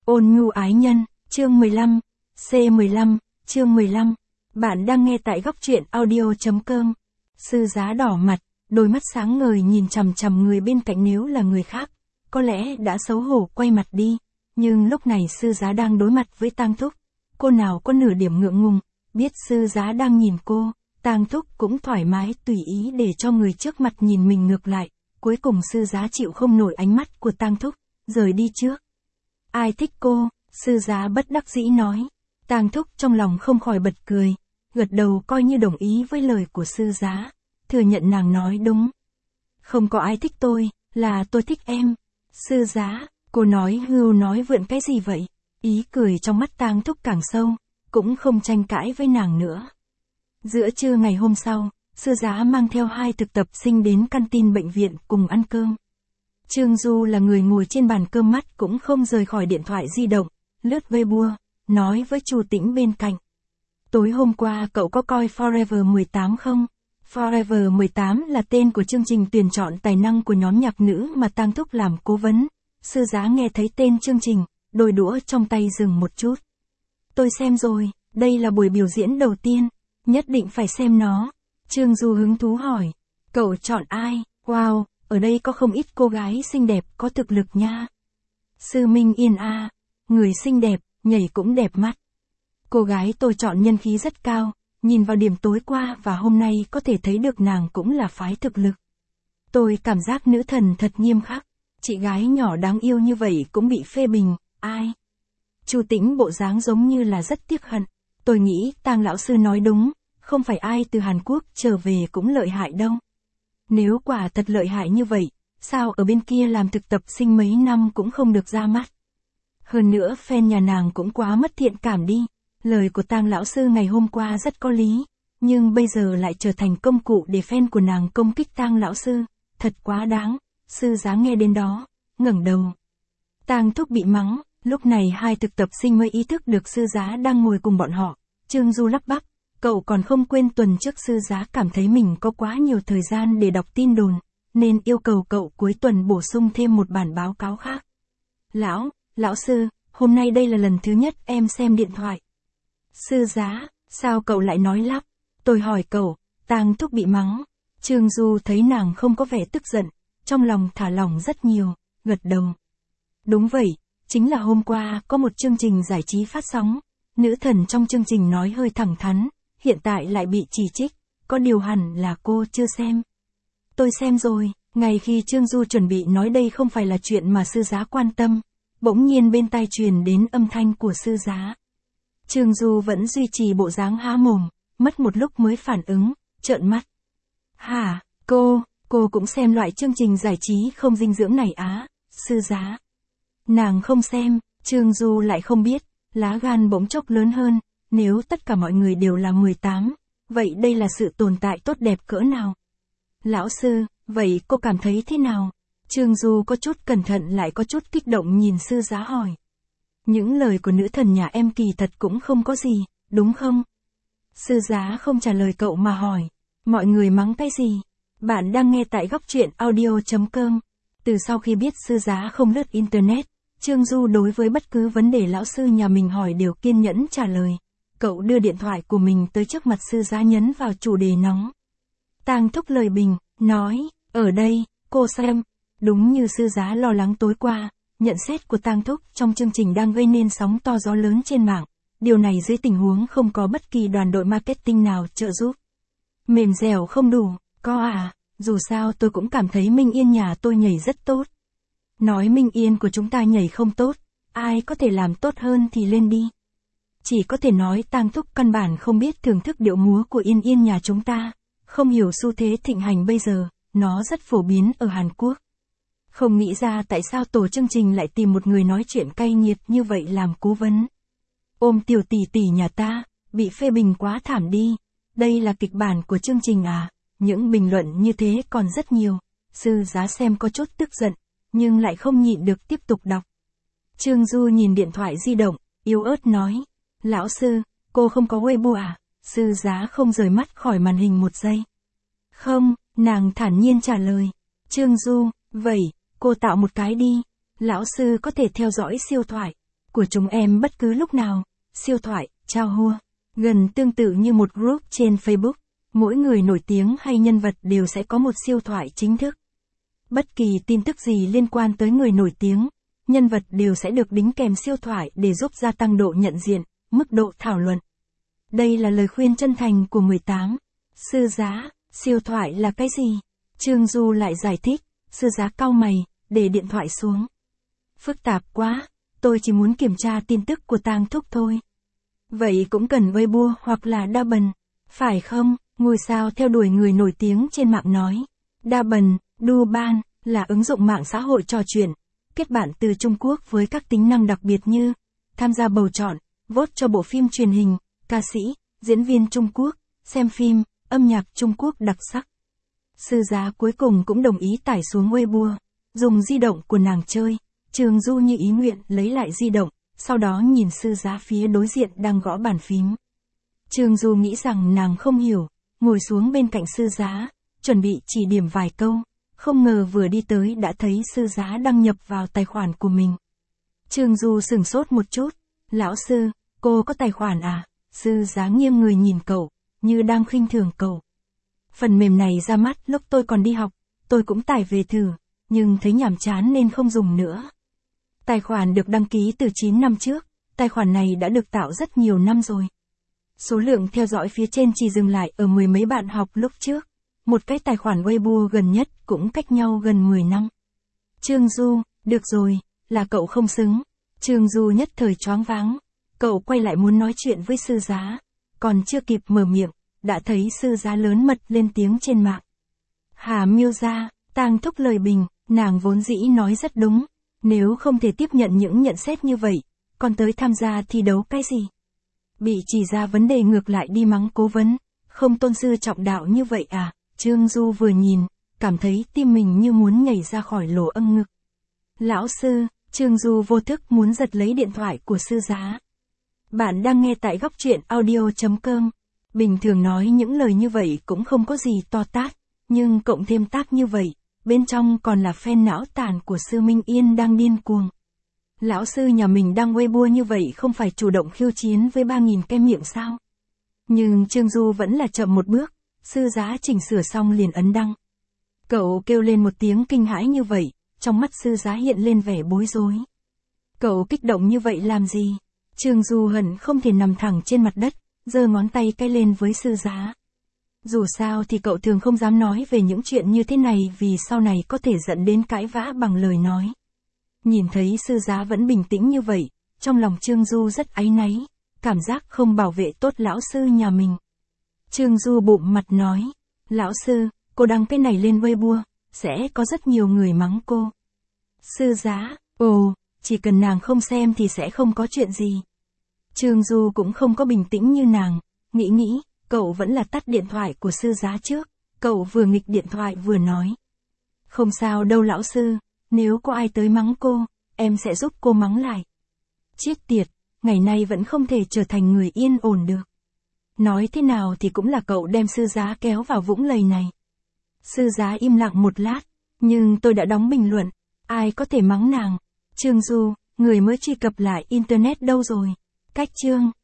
Ôn nhu ái nhân, chương 15, C15, chương 15. Bạn đang nghe tại góc truyện audio.com. Sư giá đỏ mặt, đôi mắt sáng ngời nhìn chằm chằm người bên cạnh, nếu là người khác, có lẽ đã xấu hổ quay mặt đi, nhưng lúc này sư giá đang đối mặt với Tang Thúc. Cô nào có nửa điểm ngượng ngùng, biết sư giá đang nhìn cô, Tang Thúc cũng thoải mái tùy ý để cho người trước mặt nhìn mình ngược lại. Cuối cùng sư giá chịu không nổi ánh mắt của Tang Thúc, rời đi trước. Ai thích cô, sư giá bất đắc dĩ nói. Tang Thúc trong lòng không khỏi bật cười, gật đầu coi như đồng ý với lời của sư giá, thừa nhận nàng nói đúng. Không có ai thích tôi, là tôi thích em. Sư giá, cô nói hưu nói vượn cái gì vậy? Ý cười trong mắt Tang Thúc càng sâu, cũng không tranh cãi với nàng nữa. Giữa trưa ngày hôm sau, sư giá mang theo 2 thực tập sinh đến canteen bệnh viện cùng ăn cơm. Trương Du là người ngồi trên bàn cơm, mắt cũng không rời khỏi điện thoại di động, lướt Weibo, nói với Chu Tĩnh bên cạnh. Tối hôm qua cậu có coi Forever 18 không? Forever 18 là tên của chương trình tuyển chọn tài năng của nhóm nhạc nữ mà Tang Thúc làm cố vấn. Sư giá nghe thấy tên chương trình, đôi đũa trong tay dừng một chút. Tôi xem rồi, đây là buổi biểu diễn đầu tiên, nhất định phải xem nó. Trương Du hứng thú hỏi, cậu chọn ai? Wow, ở đây có không ít cô gái xinh đẹp có thực lực nha. Sư Minh Yên a, người xinh đẹp, nhảy cũng đẹp mắt. Cô gái tôi chọn nhân khí rất cao, nhìn vào điểm tối qua và hôm nay có thể thấy được nàng cũng là phái thực lực. Tôi cảm giác nữ thần thật nghiêm khắc, chị gái nhỏ đáng yêu như vậy cũng bị phê bình, ai? Chu Tĩnh bộ dáng giống như là rất tiếc hận. Tôi nghĩ Tang lão sư nói đúng, không phải ai từ Hàn Quốc trở về cũng lợi hại đâu. Nếu quả thật lợi hại như vậy, sao ở bên kia làm thực tập sinh mấy năm cũng không được ra mắt? Hơn nữa fan nhà nàng cũng quá mất thiện cảm đi. Lời của Tang lão sư ngày hôm qua rất có lý, nhưng bây giờ lại trở thành công cụ để fan của nàng công kích Tang lão sư, thật quá đáng. Sư giá nghe đến đó, ngẩng đầu. Tang Thúc bị mắng, lúc này 2 thực tập sinh mới ý thức được sư giá đang ngồi cùng bọn họ. Trương Du lắp bắp, cậu còn không quên tuần trước sư giá cảm thấy mình có quá nhiều thời gian để đọc tin đồn, nên yêu cầu cậu cuối tuần bổ sung thêm một bản báo cáo khác. Lão sư, hôm nay đây là lần thứ nhất em xem điện thoại. Sư giá, sao cậu lại nói lắp? Tôi hỏi cậu. Tang Thúc bị mắng. Trương Du thấy nàng không có vẻ tức giận, trong lòng thả lỏng rất nhiều, gật đầu. Đúng vậy, chính là hôm qua có một chương trình giải trí phát sóng, nữ thần trong chương trình nói hơi thẳng thắn, hiện tại lại bị chỉ trích, có điều hẳn là cô chưa xem. Tôi xem rồi. Ngay khi Trương Du chuẩn bị nói đây không phải là chuyện mà sư giá quan tâm, bỗng nhiên bên tai truyền đến âm thanh của sư giá. Trương Du vẫn duy trì bộ dáng há mồm, mất một lúc mới phản ứng, trợn mắt. Hả, cô cũng xem loại chương trình giải trí không dinh dưỡng này á? Sư giá. Nàng không xem. Trương Du lại không biết, lá gan bỗng chốc lớn hơn, nếu tất cả mọi người đều là 18, vậy đây là sự tồn tại tốt đẹp cỡ nào? Lão sư, vậy cô cảm thấy thế nào? Trương Du có chút cẩn thận lại có chút kích động nhìn sư giá hỏi. Những lời của nữ thần nhà em kỳ thật cũng không có gì, đúng không? Sư giá không trả lời cậu mà hỏi. Mọi người mắng cái gì? Bạn đang nghe tại góc truyện audio.com. Từ sau khi biết sư giá không lướt internet, Trương Du đối với bất cứ vấn đề lão sư nhà mình hỏi đều kiên nhẫn trả lời. Cậu đưa điện thoại của mình tới trước mặt sư giá, nhấn vào chủ đề nóng. Tang Thúc lời bình, nói, ở đây, cô xem. Đúng như sư giá lo lắng tối qua, nhận xét của Tang Thúc trong chương trình đang gây nên sóng to gió lớn trên mạng. Điều này dưới tình huống không có bất kỳ đoàn đội marketing nào trợ giúp. Mềm dẻo không đủ, có à, dù sao tôi cũng cảm thấy Minh Yên nhà tôi nhảy rất tốt. Nói Minh Yên của chúng ta nhảy không tốt, ai có thể làm tốt hơn thì lên đi. Chỉ có thể nói Tang Thúc căn bản không biết thưởng thức điệu múa của Yên Yên nhà chúng ta, không hiểu xu thế thịnh hành bây giờ, nó rất phổ biến ở Hàn Quốc. Không nghĩ ra tại sao tổ chương trình lại tìm một người nói chuyện cay nghiệt như vậy làm cố vấn. Ôm tiểu tỷ tỷ nhà ta, bị phê bình quá thảm đi. Đây là kịch bản của chương trình à? Những bình luận như thế còn rất nhiều. Sư giá xem có chút tức giận, nhưng lại không nhịn được tiếp tục đọc. Trương Du nhìn điện thoại di động, yếu ớt nói. Lão sư, cô không có Weibo à? Sư giá không rời mắt khỏi màn hình một giây. Không, nàng thản nhiên trả lời. Trương Du, vậy, cô tạo một cái đi. Lão sư có thể theo dõi siêu thoại. của chúng em bất cứ lúc nào. Siêu thoại, Chao Hua. Gần tương tự như một group trên Facebook, mỗi người nổi tiếng hay nhân vật đều sẽ có một siêu thoại chính thức. Bất kỳ tin tức gì liên quan tới người nổi tiếng, nhân vật đều sẽ được đính kèm siêu thoại để giúp gia tăng độ nhận diện, mức độ thảo luận. Đây là lời khuyên chân thành của 18. Sư Giá, siêu thoại là cái gì? Trương Du lại giải thích, Sư Giá cau mày, để điện thoại xuống. Phức tạp quá, tôi chỉ muốn kiểm tra tin tức của Tang Thúc thôi. Vậy cũng cần Weibo hoặc là Douban, phải không? Ngôi sao theo đuổi người nổi tiếng trên mạng nói. Douban là ứng dụng mạng xã hội trò chuyện, kết bạn từ Trung Quốc với các tính năng đặc biệt như tham gia bầu chọn, vote cho bộ phim truyền hình, ca sĩ, diễn viên Trung Quốc, xem phim, âm nhạc Trung Quốc đặc sắc. Sư Giá cuối cùng cũng đồng ý tải xuống Weibo, dùng di động của nàng chơi. Trương Du như ý nguyện lấy lại di động, sau đó nhìn Sư Giá phía đối diện đang gõ bàn phím. Trương Du nghĩ rằng nàng không hiểu, ngồi xuống bên cạnh Sư Giá, chuẩn bị chỉ điểm vài câu, không ngờ vừa đi tới đã thấy Sư Giá đăng nhập vào tài khoản của mình. Trương Du sửng sốt một chút, lão sư, cô có tài khoản à? Sư Giá nghiêng người nhìn cậu, như đang khinh thường cậu. Phần mềm này ra mắt lúc tôi còn đi học, tôi cũng tải về thử, nhưng thấy nhàm chán nên không dùng nữa. Tài khoản được đăng ký từ 9 năm trước, tài khoản này đã được tạo rất nhiều năm rồi. Số lượng theo dõi phía trên chỉ dừng lại ở mười mấy bạn học lúc trước. Một cái tài khoản Weibo gần nhất cũng cách nhau gần 10 năm. Trương Du, được rồi, là cậu không xứng. Trương Du nhất thời choáng váng. Cậu quay lại muốn nói chuyện với Sư Giá. Còn chưa kịp mở miệng, đã thấy Sư Giá lớn mật lên tiếng trên mạng. Hà Miêu Gia, Tang Thúc lời bình, nàng vốn dĩ nói rất đúng. Nếu không thể tiếp nhận những nhận xét như vậy, còn tới tham gia thi đấu cái gì? Bị chỉ ra vấn đề ngược lại đi mắng cố vấn, không tôn sư trọng đạo như vậy à? Trương Du vừa nhìn, cảm thấy tim mình như muốn nhảy ra khỏi lỗ âm ngực. Lão sư, Trương Du vô thức muốn giật lấy điện thoại của Sư Giá. Bạn đang nghe tại góc truyện audio.com. Bình thường nói những lời như vậy cũng không có gì to tát, nhưng cộng thêm tác như vậy, bên trong còn là fan não tàn của Sư Minh Yên đang điên cuồng. Lão sư nhà mình đang Weibo như vậy không phải chủ động khiêu chiến với 3.000 cái miệng sao? Nhưng Trương Du vẫn là chậm một bước, Sư Giá chỉnh sửa xong liền ấn đăng. Cậu kêu lên một tiếng kinh hãi như vậy, trong mắt Sư Giá hiện lên vẻ bối rối. Cậu kích động như vậy làm gì? Trương Du hận không thể nằm thẳng trên mặt đất, giơ ngón tay cái lên với Sư Giá. Dù sao thì cậu thường không dám nói về những chuyện như thế này vì sau này có thể dẫn đến cãi vã bằng lời nói. Nhìn thấy Sư Giá vẫn bình tĩnh như vậy, trong lòng Trương Du rất áy náy, cảm giác không bảo vệ tốt lão sư nhà mình. Trương Du bụm mặt nói, lão sư, cô đăng cái này lên Weibo, sẽ có rất nhiều người mắng cô. Sư Giá, ồ, chỉ cần nàng không xem thì sẽ không có chuyện gì. Trương Du cũng không có bình tĩnh như nàng, nghĩ, cậu vẫn là tắt điện thoại của Sư Giá trước, cậu vừa nghịch điện thoại vừa nói. Không sao đâu lão sư, nếu có ai tới mắng cô, em sẽ giúp cô mắng lại. Chết tiệt, ngày nay vẫn không thể trở thành người yên ổn được. Nói thế nào thì cũng là cậu đem Sư Giá kéo vào vũng lầy này. Sư Giá im lặng một lát, nhưng tôi đã đóng bình luận, ai có thể mắng nàng. Trương Du, người mới truy cập lại Internet đâu rồi? Cách chương.